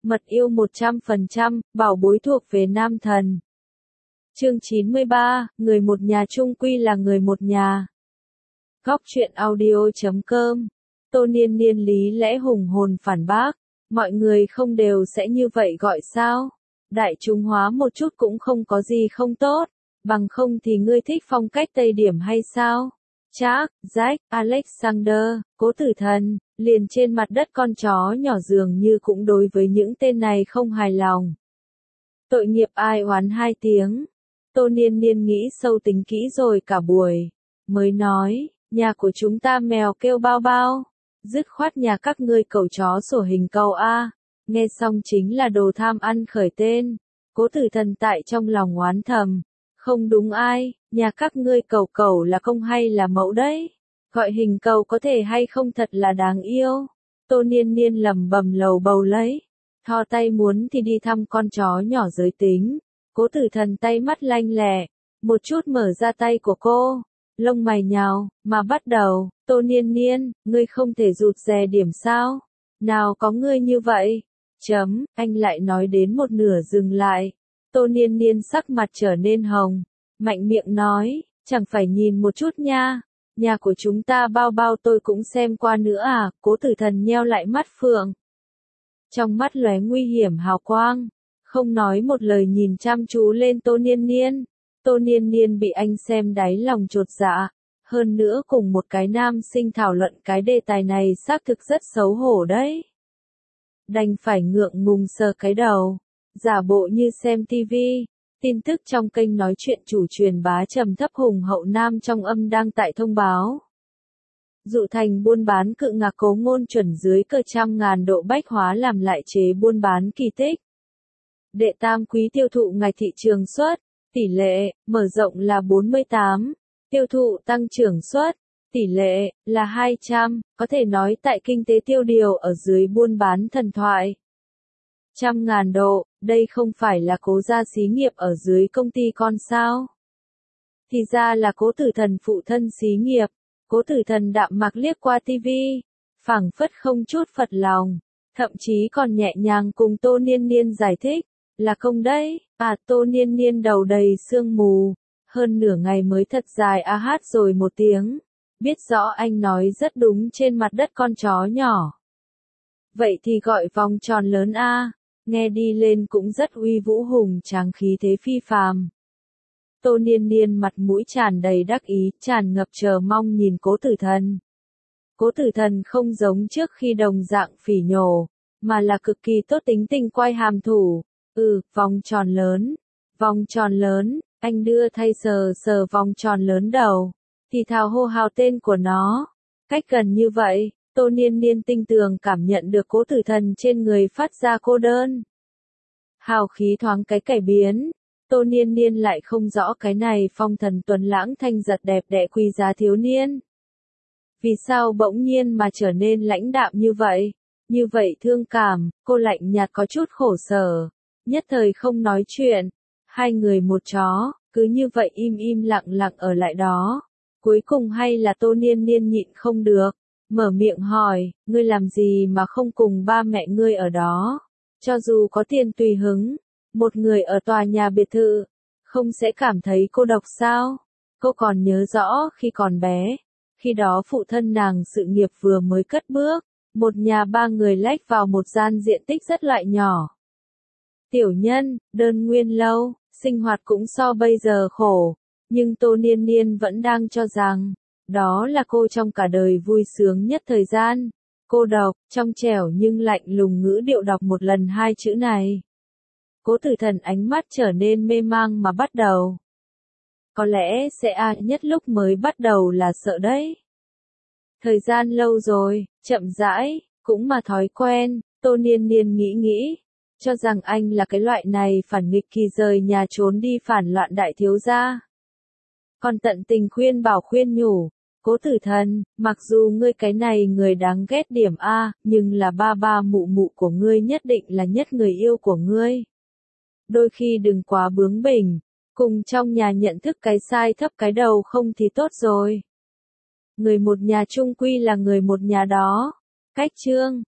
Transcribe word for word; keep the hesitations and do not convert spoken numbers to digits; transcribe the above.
Mật yêu một trăm phần trăm, bảo bối thuộc về nam thần. Chương chín mươi ba, người một nhà chung quy là người một nhà. Góc truyện audio chấm com. Tô Niên Niên lý lẽ hùng hồn phản bác, mọi người không đều sẽ như vậy gọi sao? Đại chúng hóa một chút cũng không có gì không tốt, bằng không thì ngươi thích phong cách Tây điểm hay sao? Jack, Jack, Alexander, Cố Tử Thần, liền trên mặt đất con chó nhỏ dường như cũng đối với những tên này không hài lòng. Tội nghiệp ai oán hai tiếng. Tô Niên Niên nghĩ sâu tính kỹ rồi cả buổi, mới nói, nhà của chúng ta mèo kêu bao bao, dứt khoát nhà các ngươi cẩu chó sổ hình cầu a. Nghe xong chính là đồ tham ăn khởi tên. Cố Tử Thần tại trong lòng oán thầm, không đúng ai, nhà các ngươi cẩu cẩu là công hay là mẫu đấy? Gọi hình cầu có thể hay không thật là đáng yêu. Tô Niên Niên lẩm bẩm lầu bầu lấy, thò tay muốn thì đi thăm con chó nhỏ giới tính. Cố Tử Thần tay mắt lanh lẹ, một chút mở ra tay của cô, lông mày nhào, mà bắt đầu, Tô Niên Niên, ngươi không thể rụt rè điểm sao? Nào có ngươi như vậy? Chấm, anh lại nói đến một nửa dừng lại. Tô Niên Niên sắc mặt trở nên hồng, mạnh miệng nói, chẳng phải nhìn một chút nha, nhà của chúng ta bao bao tôi cũng xem qua nữa à? Cố Tử Thần nheo lại mắt phượng, trong mắt lóe nguy hiểm hào quang, không nói một lời nhìn chăm chú lên Tô Niên Niên. Tô Niên Niên bị anh xem đáy lòng chột dạ, hơn nữa cùng một cái nam sinh thảo luận cái đề tài này xác thực rất xấu hổ đấy. Đành phải ngượng ngùng sờ cái đầu, giả bộ như xem tivi. Tin tức trong kênh nói chuyện chủ truyền bá trầm thấp hùng hậu nam trong âm đang tại thông báo. Dụ thành buôn bán cự ngạc Cố Ngôn chuẩn dưới cờ trăm ngàn độ bách hóa làm lại chế buôn bán kỳ tích. Đệ tam quý tiêu thụ ngày thị trường suất, tỷ lệ, mở rộng là bốn mươi tám, tiêu thụ tăng trưởng suất, tỷ lệ, là hai trăm, có thể nói tại kinh tế tiêu điều ở dưới buôn bán thần thoại. Trăm ngàn độ, đây không phải là Cố gia xí nghiệp ở dưới công ty con sao? Thì ra là Cố Tử Thần phụ thân xí nghiệp. Cố Tử Thần đạm mạc liếc qua tivi, phảng phất không chút phật lòng, thậm chí còn nhẹ nhàng cùng Tô Niên Niên giải thích, là không đấy, à Tô Niên Niên đầu đầy sương mù, hơn nửa ngày mới thật dài a hát rồi một tiếng, biết rõ anh nói rất đúng trên mặt đất con chó nhỏ. Vậy thì gọi vòng tròn lớn a, nghe đi lên cũng rất uy vũ hùng tráng khí thế phi phàm. Tô Niên Niên mặt mũi tràn đầy đắc ý, tràn ngập chờ mong nhìn Cố Tử Thần. Cố Tử Thần không giống trước khi đồng dạng phỉ nhổ, mà là cực kỳ tốt tính tình quay hàm thủ. Ừ, vòng tròn lớn, vòng tròn lớn, anh đưa thay sờ sờ vòng tròn lớn đầu, thì thào hô hào tên của nó. Cách gần như vậy, Tô Niên Niên tinh tường cảm nhận được Cố Tử Thần trên người phát ra cô đơn. Hào khí thoáng cái cải biến. Tô Niên Niên lại không rõ cái này phong thần tuấn lãng thanh giật đẹp đẽ quý giá thiếu niên. Vì sao bỗng nhiên mà trở nên lãnh đạm như vậy? Như vậy thương cảm, cô lạnh nhạt có chút khổ sở. Nhất thời không nói chuyện. Hai người một chó, cứ như vậy im im lặng lặng ở lại đó. Cuối cùng hay là Tô Niên Niên nhịn không được. Mở miệng hỏi, ngươi làm gì mà không cùng ba mẹ ngươi ở đó? Cho dù có tiền tùy hứng. Một người ở tòa nhà biệt thự, không sẽ cảm thấy cô độc sao? Cô còn nhớ rõ khi còn bé, khi đó phụ thân nàng sự nghiệp vừa mới cất bước, một nhà ba người lách vào một gian diện tích rất loại nhỏ. Tiểu nhân, đơn nguyên lâu, sinh hoạt cũng so bây giờ khổ, nhưng Tô Niên Niên vẫn đang cho rằng, đó là cô trong cả đời vui sướng nhất thời gian. Cô độc, trong trẻo nhưng lạnh lùng ngữ điệu đọc một lần hai chữ này. Cố Tử Thần ánh mắt trở nên mê mang mà bắt đầu. Có lẽ sẽ a à, nhất lúc mới bắt đầu là sợ đấy. Thời gian lâu rồi, chậm rãi, cũng mà thói quen, Tô Niên Niên nghĩ nghĩ, cho rằng anh là cái loại này phản nghịch kỳ rời nhà trốn đi phản loạn đại thiếu gia. Còn tận tình khuyên bảo khuyên nhủ, Cố Tử Thần, mặc dù ngươi cái này người đáng ghét điểm A, nhưng là ba ba mụ mụ của ngươi nhất định là nhất người yêu của ngươi. Đôi khi đừng quá bướng bỉnh, cùng trong nhà nhận thức cái sai thấp cái đầu không thì tốt rồi. Người một nhà chung quy là người một nhà đó. Cách chương